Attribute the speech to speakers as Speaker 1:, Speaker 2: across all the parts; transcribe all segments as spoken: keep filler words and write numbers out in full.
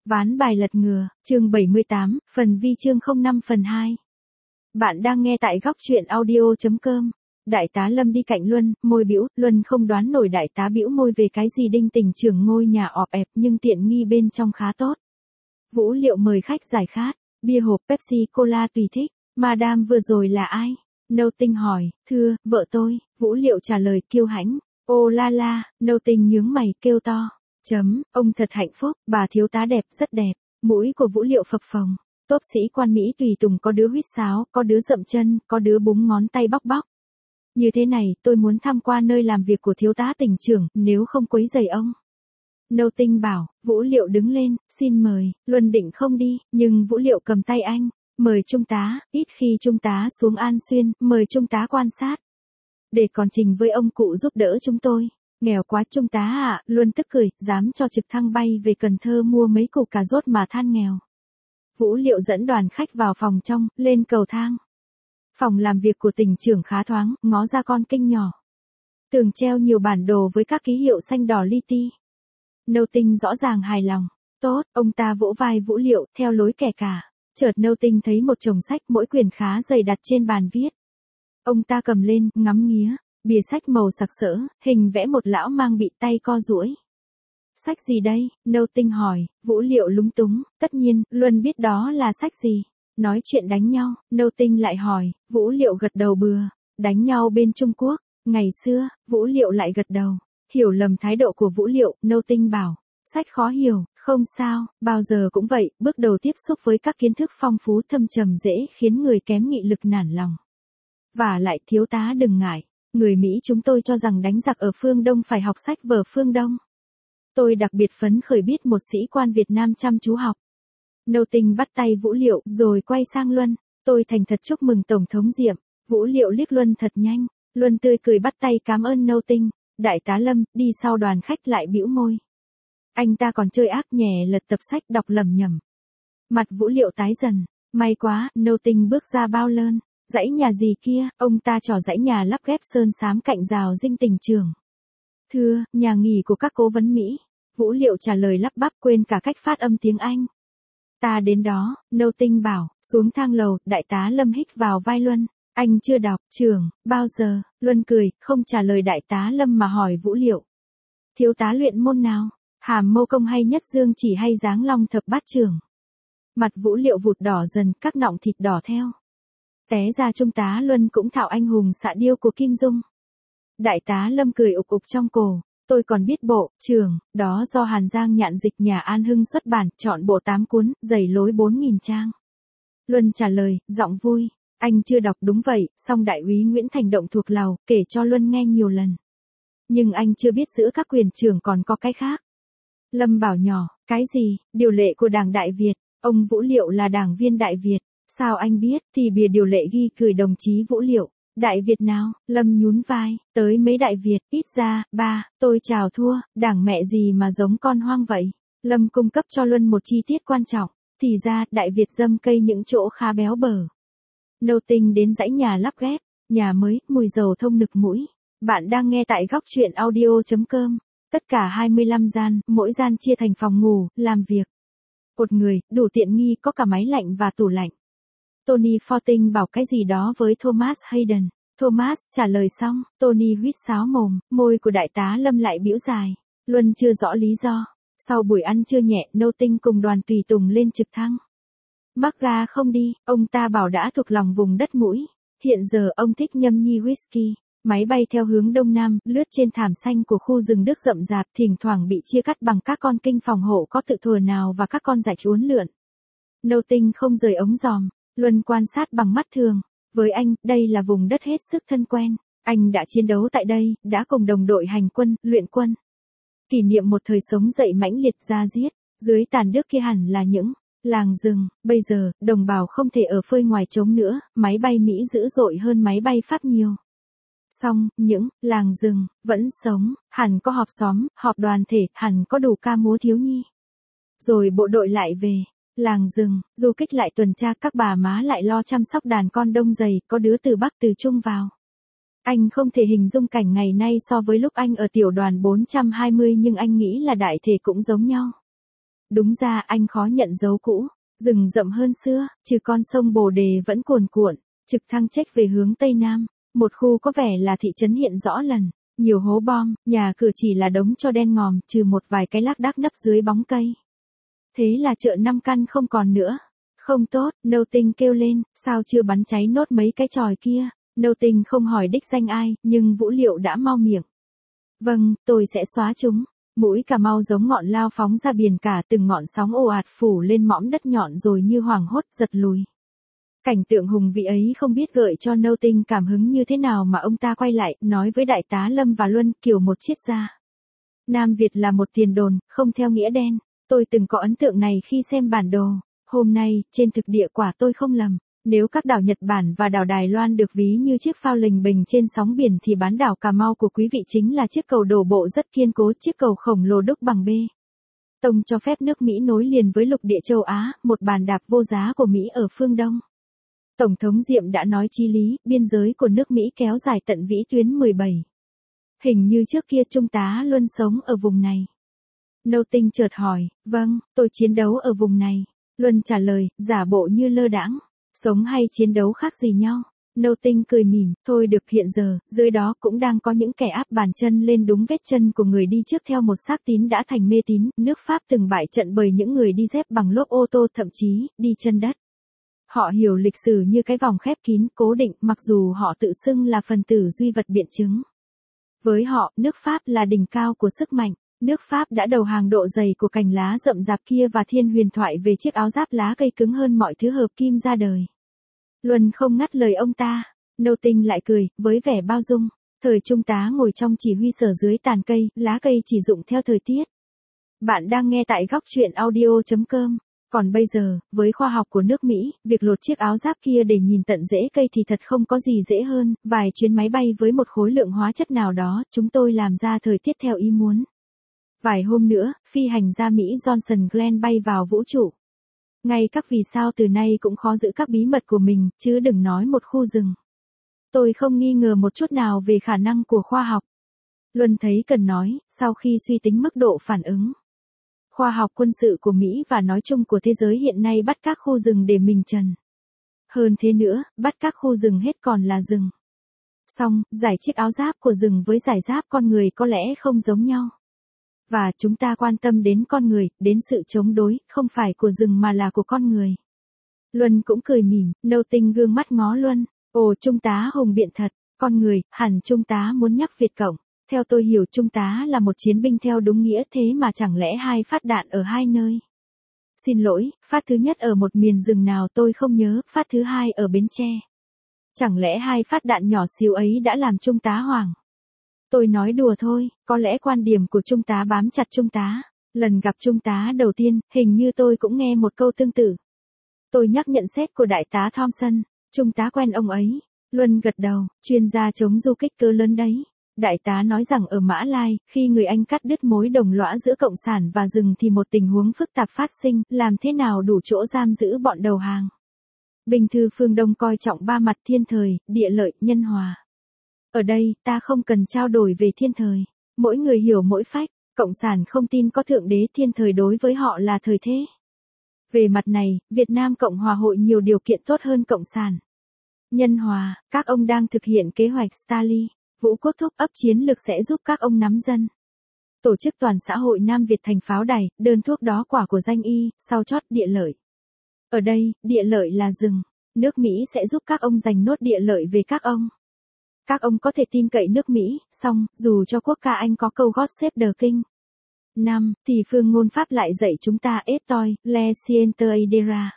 Speaker 1: Ván bài lật ngừa, chương bảy mươi tám, phần vi chương không năm phần hai. Bạn đang nghe tại góc truyện audio chấm com. Đại tá Lâm đi cạnh Luân, môi bĩu, Luân không đoán nổi đại tá bĩu môi về cái gì đinh tỉnh trưởng ngôi nhà ọp ẹp nhưng tiện nghi bên trong khá tốt. Vũ Liệu mời khách giải khát, bia hộp Pepsi Cola tùy thích. Madame vừa rồi là ai? Nâu Tinh hỏi, thưa, vợ tôi. Vũ Liệu trả lời kiêu hãnh. Ô la la, Nâu Tinh nhướng mày kêu to. Chấm, ông thật hạnh phúc, bà thiếu tá đẹp, rất đẹp. Mũi của Vũ Liệu phập phồng. Tốp sĩ quan Mỹ tùy tùng có đứa huýt sáo, có đứa dậm chân, có đứa búng ngón tay bóc bóc. Như thế này, tôi muốn tham quan nơi làm việc của thiếu tá tỉnh trưởng, nếu không quấy rầy ông. Nâu Tinh bảo, Vũ Liệu đứng lên, xin mời. Luân định không đi, nhưng Vũ Liệu cầm tay anh. Mời trung tá, ít khi trung tá xuống An Xuyên, mời trung tá quan sát. Để còn trình với ông cụ giúp đỡ chúng tôi. Nghèo quá trung tá ạ, à, Luân tức cười, dám cho trực thăng bay về Cần Thơ mua mấy củ cà rốt mà than nghèo. Vũ Liệu dẫn đoàn khách vào phòng trong, lên cầu thang. Phòng làm việc của tỉnh trưởng khá thoáng, ngó ra con kênh nhỏ. Tường treo nhiều bản đồ với các ký hiệu xanh đỏ li ti. Nâu Tinh rõ ràng hài lòng. Tốt, ông ta vỗ vai Vũ Liệu, theo lối kẻ cả. Chợt Nâu Tinh thấy một chồng sách mỗi quyển khá dày đặt trên bàn viết. Ông ta cầm lên, ngắm nghía. Bìa sách màu sặc sỡ, hình vẽ một lão mang bị tay co duỗi. Sách gì đây? Nâu Tinh hỏi. Vũ Liệu lúng túng, tất nhiên, Luân biết đó là sách gì. Nói chuyện đánh nhau, Nâu Tinh lại hỏi. Vũ Liệu gật đầu bừa. Đánh nhau bên Trung Quốc. Ngày xưa, Vũ Liệu lại gật đầu. Hiểu lầm thái độ của Vũ Liệu, Nâu Tinh bảo. Sách khó hiểu, không sao, bao giờ cũng vậy, bước đầu tiếp xúc với các kiến thức phong phú thâm trầm dễ khiến người kém nghị lực nản lòng. Và lại thiếu tá đừng ngại. Người Mỹ chúng tôi cho rằng đánh giặc ở phương Đông phải học sách vở phương Đông. Tôi đặc biệt phấn khởi biết một sĩ quan Việt Nam chăm chú học. Nâu Tinh bắt tay Vũ Liệu rồi quay sang Luân. Tôi thành thật chúc mừng Tổng thống Diệm. Vũ Liệu liếc Luân thật nhanh. Luân tươi cười bắt tay cảm ơn Nâu Tinh. Đại tá Lâm đi sau đoàn khách lại bĩu môi. Anh ta còn chơi ác nhè lật tập sách đọc lầm nhầm. Mặt Vũ Liệu tái dần. May quá, Nâu Tinh bước ra bao lơn. Dãy nhà gì kia, ông ta trỏ dãy nhà lắp ghép sơn xám cạnh rào dinh tỉnh trường. Thưa, nhà nghỉ của các cố vấn Mỹ. Vũ Liệu trả lời lắp bắp quên cả cách phát âm tiếng Anh. Ta đến đó, Nâu Tinh bảo, xuống thang lầu, đại tá Lâm hít vào vai Luân. Anh chưa đọc, trường, bao giờ, Luân cười, không trả lời đại tá Lâm mà hỏi Vũ Liệu. Thiếu tá luyện môn nào, hàm mô công hay nhất dương chỉ hay giáng long thập bát trường. Mặt Vũ Liệu vụt đỏ dần, các nọng thịt đỏ theo. Té ra trung tá Luân cũng thạo anh hùng xạ điêu của Kim Dung. Đại tá Lâm cười ục ục trong cổ. Tôi còn biết bộ, trường, đó do Hàn Giang nhạn dịch nhà An Hưng xuất bản, chọn bộ tám cuốn, dày lối bốn nghìn trang. Luân trả lời, giọng vui. Anh chưa đọc đúng vậy, song đại úy Nguyễn Thành Động thuộc Lào, kể cho Luân nghe nhiều lần. Nhưng anh chưa biết giữa các quyền trưởng còn có cái khác. Lâm bảo nhỏ, cái gì, điều lệ của Đảng Đại Việt, ông Vũ Liệu là đảng viên Đại Việt. Sao anh biết, thì bìa điều lệ ghi cười đồng chí Vũ Liệu. Đại Việt nào, Lâm nhún vai, tới mấy Đại Việt, ít ra, ba, tôi chào thua, đảng mẹ gì mà giống con hoang vậy. Lâm cung cấp cho Luân một chi tiết quan trọng, thì ra, Đại Việt dâm cây những chỗ khá béo bở. Nâu Tinh đến dãy nhà lắp ghép, nhà mới, mùi dầu thông nực mũi. Bạn đang nghe tại góc truyện audio chấm com. Tất cả hai mươi lăm gian, mỗi gian chia thành phòng ngủ, làm việc. Một người, đủ tiện nghi có cả máy lạnh và tủ lạnh. Tony Forting bảo cái gì đó với Thomas Hayden. Thomas trả lời xong, Tony huýt sáo mồm, môi của đại tá Lâm lại bĩu dài. Luân chưa rõ lý do. Sau buổi ăn trưa nhẹ, Nâu Tinh cùng đoàn tùy tùng lên trực thăng. Mắc ga không đi, ông ta bảo đã thuộc lòng vùng đất mũi. Hiện giờ ông thích nhâm nhi whisky. Máy bay theo hướng đông nam, lướt trên thảm xanh của khu rừng Đức rậm rạp, thỉnh thoảng bị chia cắt bằng các con kinh phòng hộ có tự thừa nào và các con rạch uốn lượn. Nâu Tinh không rời ống giòm. Luân quan sát bằng mắt thường. Với anh, đây là vùng đất hết sức thân quen. Anh đã chiến đấu tại đây, đã cùng đồng đội hành quân, luyện quân. Kỷ niệm một thời sống dậy mãnh liệt ra giết. Dưới tàn nước kia hẳn là những làng rừng. Bây giờ, đồng bào không thể ở phơi ngoài trống nữa, máy bay Mỹ dữ dội hơn máy bay Pháp nhiều. Song, những làng rừng vẫn sống, hẳn có họp xóm, họp đoàn thể, hẳn có đủ ca múa thiếu nhi. Rồi bộ đội lại về. Làng rừng, du kích lại tuần tra, các bà má lại lo chăm sóc đàn con đông dày, có đứa từ Bắc từ Trung vào. Anh không thể hình dung cảnh ngày nay so với lúc anh ở tiểu đoàn bốn trăm hai mươi nhưng anh nghĩ là đại thể cũng giống nhau. Đúng ra anh khó nhận dấu cũ. Rừng rậm hơn xưa, trừ con sông Bồ Đề vẫn cuồn cuộn, trực thăng trách về hướng Tây Nam. Một khu có vẻ là thị trấn hiện rõ lần. Nhiều hố bom, nhà cửa chỉ là đống tro đen ngòm, trừ một vài cái lác đác nấp dưới bóng cây. Thế là chợ năm căn không còn nữa. Không tốt, Nâu Tinh kêu lên, sao chưa bắn cháy nốt mấy cái chòi kia. Nâu Tinh không hỏi đích danh ai, nhưng Vũ Liệu đã mau miệng. Vâng, tôi sẽ xóa chúng. Mũi Cà Mau giống ngọn lao phóng ra biển cả, từng ngọn sóng ồ ạt phủ lên mõm đất nhọn rồi như hoảng hốt giật lùi. Cảnh tượng hùng vĩ ấy không biết gợi cho Nâu Tinh cảm hứng như thế nào mà ông ta quay lại, nói với đại tá Lâm và Luân, kiểu một triết gia. Nam Việt là một tiền đồn, không theo nghĩa đen. Tôi từng có ấn tượng này khi xem bản đồ. Hôm nay, trên thực địa quả tôi không lầm. Nếu các đảo Nhật Bản và đảo Đài Loan được ví như chiếc phao lình bình trên sóng biển thì bán đảo Cà Mau của quý vị chính là chiếc cầu đổ bộ rất kiên cố, chiếc cầu khổng lồ đúc bằng bê tông cho phép nước Mỹ nối liền với lục địa châu Á, một bàn đạp vô giá của Mỹ ở phương Đông. Tổng thống Diệm đã nói chí lý, biên giới của nước Mỹ kéo dài tận vĩ tuyến mười bảy. Hình như trước kia Trung tá Luân sống ở vùng này. Nâu Tinh chợt hỏi, vâng, tôi chiến đấu ở vùng này. Luân trả lời, giả bộ như lơ đãng. Sống hay chiến đấu khác gì nhau? Nâu Tinh cười mỉm, thôi được, hiện giờ, dưới đó cũng đang có những kẻ áp bàn chân lên đúng vết chân của người đi trước theo một xác tín đã thành mê tín. Nước Pháp từng bại trận bởi những người đi dép bằng lốp ô tô, thậm chí, đi chân đất. Họ hiểu lịch sử như cái vòng khép kín, cố định, mặc dù họ tự xưng là phần tử duy vật biện chứng. Với họ, nước Pháp là đỉnh cao của sức mạnh. Nước Pháp đã đầu hàng độ dày của cành lá rậm rạp kia và thiên huyền thoại về chiếc áo giáp lá cây cứng hơn mọi thứ hợp kim ra đời. Luân không ngắt lời ông ta. Nâu Tinh lại cười, với vẻ bao dung. Thời Trung tá ngồi trong chỉ huy sở dưới tàn cây, lá cây chỉ rụng theo thời tiết. Bạn đang nghe tại góc truyện audio chấm com. Còn bây giờ, với khoa học của nước Mỹ, việc lột chiếc áo giáp kia để nhìn tận rễ cây thì thật không có gì dễ hơn. Vài chuyến máy bay với một khối lượng hóa chất nào đó, chúng tôi làm ra thời tiết theo ý muốn. Vài hôm nữa, phi hành gia Mỹ Johnson Glenn bay vào vũ trụ. Ngay các vì sao từ nay cũng khó giữ các bí mật của mình, chứ đừng nói một khu rừng. Tôi không nghi ngờ một chút nào về khả năng của khoa học. Luân thấy cần nói, sau khi suy tính mức độ phản ứng. Khoa học quân sự của Mỹ và nói chung của thế giới hiện nay bắt các khu rừng để mình trần. Hơn thế nữa, bắt các khu rừng hết còn là rừng. Xong, giải chiếc áo giáp của rừng với giải giáp con người có lẽ không giống nhau. Và chúng ta quan tâm đến con người, đến sự chống đối, không phải của rừng mà là của con người. Luân cũng cười mỉm, Nâu Tinh gương mắt ngó Luân. Ồ, Trung tá hùng biện thật, con người, hẳn Trung tá muốn nhắc Việt Cộng. Theo tôi hiểu Trung tá là một chiến binh theo đúng nghĩa, thế mà chẳng lẽ hai phát đạn ở hai nơi? Xin lỗi, phát thứ nhất ở một miền rừng nào tôi không nhớ, phát thứ hai ở Bến Tre. Chẳng lẽ hai phát đạn nhỏ xíu ấy đã làm Trung tá hoảng? Tôi nói đùa thôi, có lẽ quan điểm của Trung tá bám chặt Trung tá. Lần gặp Trung tá đầu tiên, hình như tôi cũng nghe một câu tương tự. Tôi nhắc nhận xét của đại tá Thompson, Trung tá quen ông ấy. Luân gật đầu, chuyên gia chống du kích cỡ lớn đấy. Đại tá nói rằng ở Mã Lai, khi người Anh cắt đứt mối đồng lõa giữa Cộng sản và rừng thì một tình huống phức tạp phát sinh, làm thế nào đủ chỗ giam giữ bọn đầu hàng. Bình thư phương Đông coi trọng ba mặt: thiên thời, địa lợi, nhân hòa. Ở đây, ta không cần trao đổi về thiên thời. Mỗi người hiểu mỗi phách. Cộng sản không tin có thượng đế, thiên thời đối với họ là thời thế. Về mặt này, Việt Nam Cộng hòa hội nhiều điều kiện tốt hơn Cộng sản. Nhân hòa, các ông đang thực hiện kế hoạch Stalin. Vũ Quốc thúc ấp chiến lược sẽ giúp các ông nắm dân. Tổ chức toàn xã hội Nam Việt thành pháo đài, đơn thuốc đó quả của danh y, sau chót địa lợi. Ở đây, địa lợi là rừng. Nước Mỹ sẽ giúp các ông giành nốt địa lợi về các ông. Các ông có thể tin cậy nước Mỹ, song, dù cho quốc ca Anh có câu God Save the King. năm. Thì phương ngôn Pháp lại dạy chúng ta et toi, le siente idera.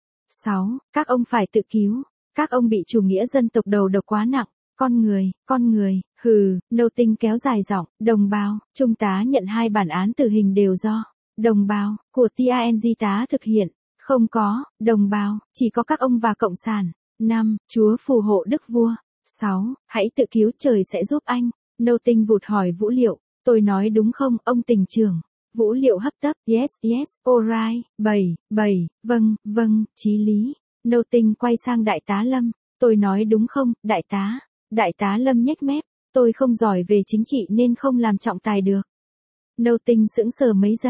Speaker 1: sáu. Các ông phải tự cứu. Các ông bị chủ nghĩa dân tộc đầu độc quá nặng. Con người, con người, hừ, Nâu Tinh kéo dài giọng, đồng bào, Trung tá nhận hai bản án tử hình đều do đồng bào của tang tá thực hiện. Không có, đồng bào, chỉ có các ông và Cộng sản. năm. Chúa phù hộ đức vua. sáu. Hãy tự cứu, trời sẽ giúp anh. Nâu Tinh vụt hỏi Vũ Liệu, tôi nói đúng không, ông tỉnh trưởng? Vũ Liệu hấp tấp, yes, yes, alright, bảy, bảy, vâng, vâng, chí lý. Nâu Tinh quay sang đại tá Lâm, tôi nói đúng không, đại tá? Đại tá Lâm nhếch mép, tôi không giỏi về chính trị nên không làm trọng tài được. Nâu Tinh sững sờ mấy giây,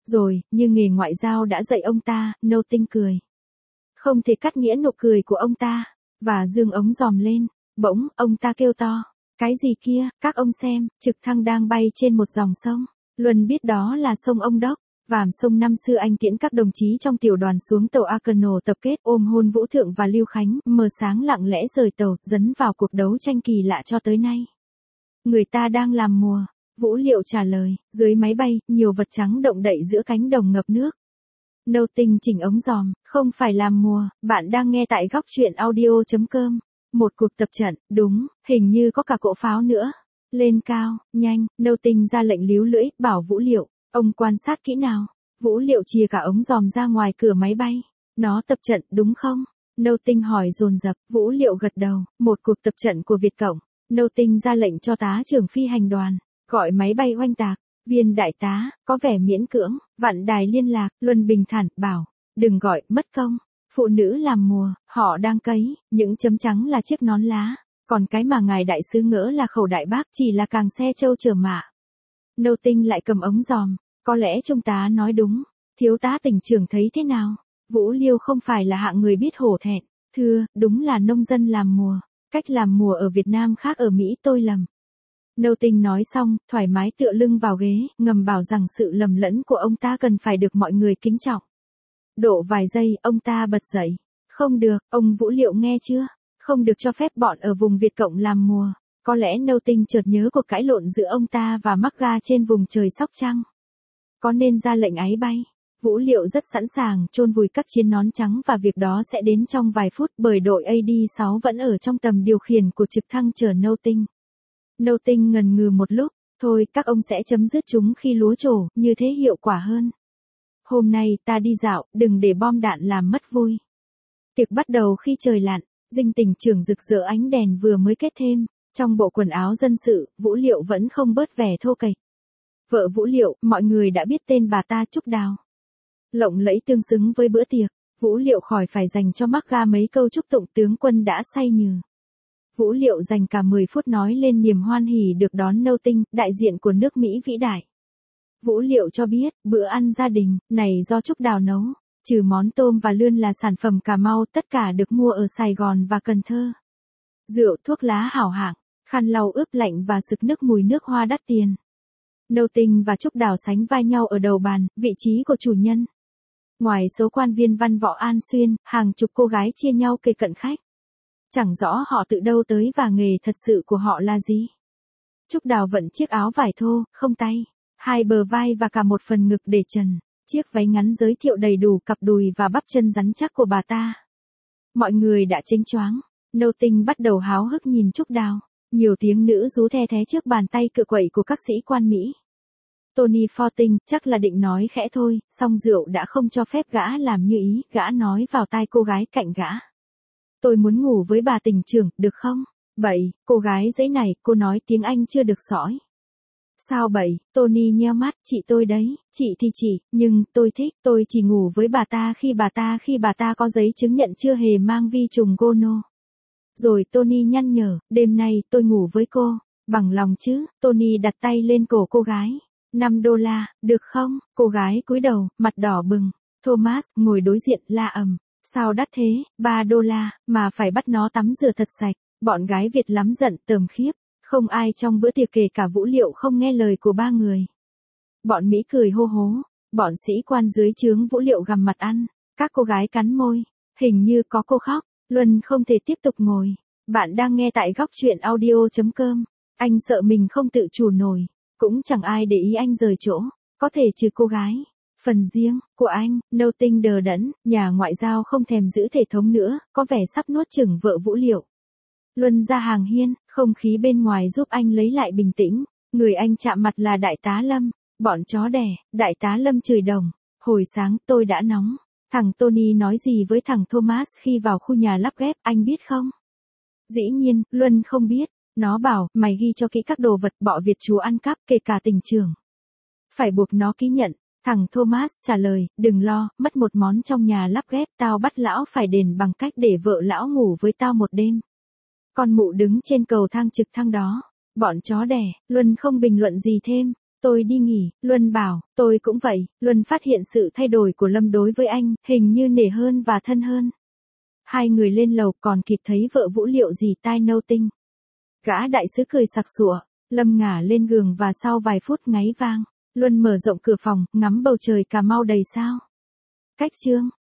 Speaker 1: Rồi, như nghề ngoại giao đã dạy ông ta, Nâu Tinh cười. Không thể cắt nghĩa nụ cười của ông ta, và dương ống giòm lên. Bỗng, ông ta kêu to. Cái gì kia, các ông xem, trực thăng đang bay trên một dòng sông. Luân biết đó là sông Ông Đốc. Vàm sông năm xưa anh tiễn các đồng chí trong tiểu đoàn xuống tàu Arsenal tập kết ôm hôn Vũ Thượng và Lưu Khánh, mờ sáng lặng lẽ rời tàu, dấn vào cuộc đấu tranh kỳ lạ cho tới nay. Người ta đang làm mùa. Vũ Liệu trả lời, dưới máy bay, nhiều vật trắng động đậy giữa cánh đồng ngập nước. Nâu Tinh chỉnh ống giòm, không phải làm mùa, bạn đang nghe tại góc truyện audio chấm com. Một cuộc tập trận, đúng, hình như có cả cỗ pháo nữa. Lên cao, nhanh, Nâu Tinh ra lệnh líu lưỡi, bảo Vũ Liệu, ông quan sát kỹ nào. Vũ Liệu chìa cả ống giòm ra ngoài cửa máy bay. Nó tập trận, đúng không? Nâu Tinh hỏi dồn dập, Vũ Liệu gật đầu, một cuộc tập trận của Việt Cộng. Nâu Tinh ra lệnh cho tá trưởng phi hành đoàn, gọi máy bay oanh tạc. Viên đại tá, có vẻ miễn cưỡng, vặn đài liên lạc, Luân bình thản, bảo, đừng gọi, mất công. Phụ nữ làm mùa, họ đang cấy, những chấm trắng là chiếc nón lá, còn cái mà ngài đại sứ ngỡ là khẩu đại bác chỉ là càng xe trâu chở mạ. Nâu Tinh lại cầm ống giòm, có lẽ trung tá nói đúng, thiếu tá tỉnh trưởng thấy thế nào? Vũ Liêu không phải là hạng người biết hổ thẹn, thưa, đúng là nông dân làm mùa, cách làm mùa ở Việt Nam khác ở Mỹ tôi lầm. Nâu Tinh nói xong, thoải mái tựa lưng vào ghế, ngầm bảo rằng sự lầm lẫn của ông ta cần phải được mọi người kính trọng. Độ vài giây, ông ta bật dậy. Không được, ông Vũ Liệu nghe chưa? Không được cho phép bọn ở vùng Việt Cộng làm mùa. Có lẽ Nâu Tinh chợt nhớ cuộc cãi lộn giữa ông ta và Magga trên vùng trời Sóc Trăng. Có nên ra lệnh áy bay? Vũ Liệu rất sẵn sàng chôn vùi các chiến nón trắng và việc đó sẽ đến trong vài phút bởi đội A D sáu vẫn ở trong tầm điều khiển của trực thăng chở Nâu Tinh. Nâu Tinh ngần ngừ một lúc, thôi các ông sẽ chấm dứt chúng khi lúa trổ, như thế hiệu quả hơn. Hôm nay ta đi dạo, đừng để bom đạn làm mất vui. Tiệc bắt đầu khi trời lặn, dinh tỉnh trưởng rực rỡ ánh đèn vừa mới kết thêm, trong bộ quần áo dân sự, Vũ Liệu vẫn không bớt vẻ thô kệch. Vợ Vũ Liệu, mọi người đã biết tên bà ta Trúc Đào. Lộng lẫy tương xứng với bữa tiệc, Vũ Liệu khỏi phải dành cho Magga mấy câu chúc tụng tướng quân đã say nhừ. Vũ Liệu dành cả mười phút nói lên niềm hoan hỉ được đón Nâu Tinh, đại diện của nước Mỹ vĩ đại. Vũ Liệu cho biết, bữa ăn gia đình, này do Trúc Đào nấu, trừ món tôm và lươn là sản phẩm Cà Mau, tất cả được mua ở Sài Gòn và Cần Thơ. Rượu thuốc lá hảo hạng, khăn lau ướp lạnh và sực nước mùi nước hoa đắt tiền. Nâu Tinh và Trúc Đào sánh vai nhau ở đầu bàn, vị trí của chủ nhân. Ngoài số quan viên văn võ An Xuyên, hàng chục cô gái chia nhau kề cận khách. Chẳng rõ họ tự đâu tới và nghề thật sự của họ là gì. Trúc Đào vận chiếc áo vải thô, không tay, hai bờ vai và cả một phần ngực để trần, chiếc váy ngắn giới thiệu đầy đủ cặp đùi và bắp chân rắn chắc của bà ta. Mọi người đã chênh choáng, Nâu Tinh bắt đầu háo hức nhìn Trúc Đào, nhiều tiếng nữ rú the thé trước bàn tay cựa quậy của các sĩ quan Mỹ. Tony Fortin chắc là định nói khẽ thôi, song rượu đã không cho phép gã làm như ý, gã nói vào tai cô gái cạnh gã. Tôi muốn ngủ với bà tỉnh trưởng, được không? Bậy, cô gái giấy này, cô nói tiếng Anh chưa được sõi. Sao bậy, Tony nheo mắt, chị tôi đấy, chị thì chị, nhưng tôi thích, tôi chỉ ngủ với bà ta khi bà ta khi bà ta có giấy chứng nhận chưa hề mang vi trùng gono. Rồi Tony nhăn nhở, đêm nay tôi ngủ với cô, bằng lòng chứ? Tony đặt tay lên cổ cô gái. năm đô la, được không? Cô gái cúi đầu, mặt đỏ bừng. Thomas ngồi đối diện la ầm. Sao đắt thế? ba đô la, mà phải bắt nó tắm rửa thật sạch. Bọn gái Việt lắm giận, tởm khiếp. Không ai trong bữa tiệc kể cả Vũ Liệu không nghe lời của ba người. Bọn Mỹ cười hô hố. Bọn sĩ quan dưới trướng Vũ Liệu gằm mặt ăn. Các cô gái cắn môi. Hình như có cô khóc. Luân không thể tiếp tục ngồi. Bạn đang nghe tại góc truyện audio chấm com. Anh sợ mình không tự chủ nổi. Cũng chẳng ai để ý anh rời chỗ. Có thể trừ cô gái. Phần riêng của anh, Nâu Tinh đờ đẫn, nhà ngoại giao không thèm giữ thể thống nữa, có vẻ sắp nuốt chửng vợ Vũ Liệu. Luân ra hàng hiên, không khí bên ngoài giúp anh lấy lại bình tĩnh. Người anh chạm mặt là đại tá Lâm. Bọn chó đẻ, đại tá Lâm chửi đồng. Hồi sáng tôi đã nóng. Thằng Tony nói gì với thằng Thomas khi vào khu nhà lắp ghép, anh biết không? Dĩ nhiên, Luân không biết. Nó bảo, mày ghi cho kỹ các đồ vật bọ Việt chúa ăn cắp, kể cả tỉnh trưởng. Phải buộc nó ký nhận. Thằng Thomas trả lời, đừng lo, mất một món trong nhà lắp ghép, tao bắt lão phải đền bằng cách để vợ lão ngủ với tao một đêm. Con mụ đứng trên cầu thang trực thăng đó. Bọn chó đẻ, Luân không bình luận gì thêm. tôi đi nghỉ, Luân bảo, tôi cũng vậy, Luân phát hiện sự thay đổi của Lâm đối với anh, hình như nể hơn và thân hơn. Hai người lên lầu còn kịp thấy vợ Vũ liệu gì tai nâu tinh. Gã đại sứ cười sặc sụa, Lâm ngả lên giường và sau vài phút ngáy vang, Luân mở rộng cửa phòng, ngắm bầu trời Cà Mau đầy sao. Cách chương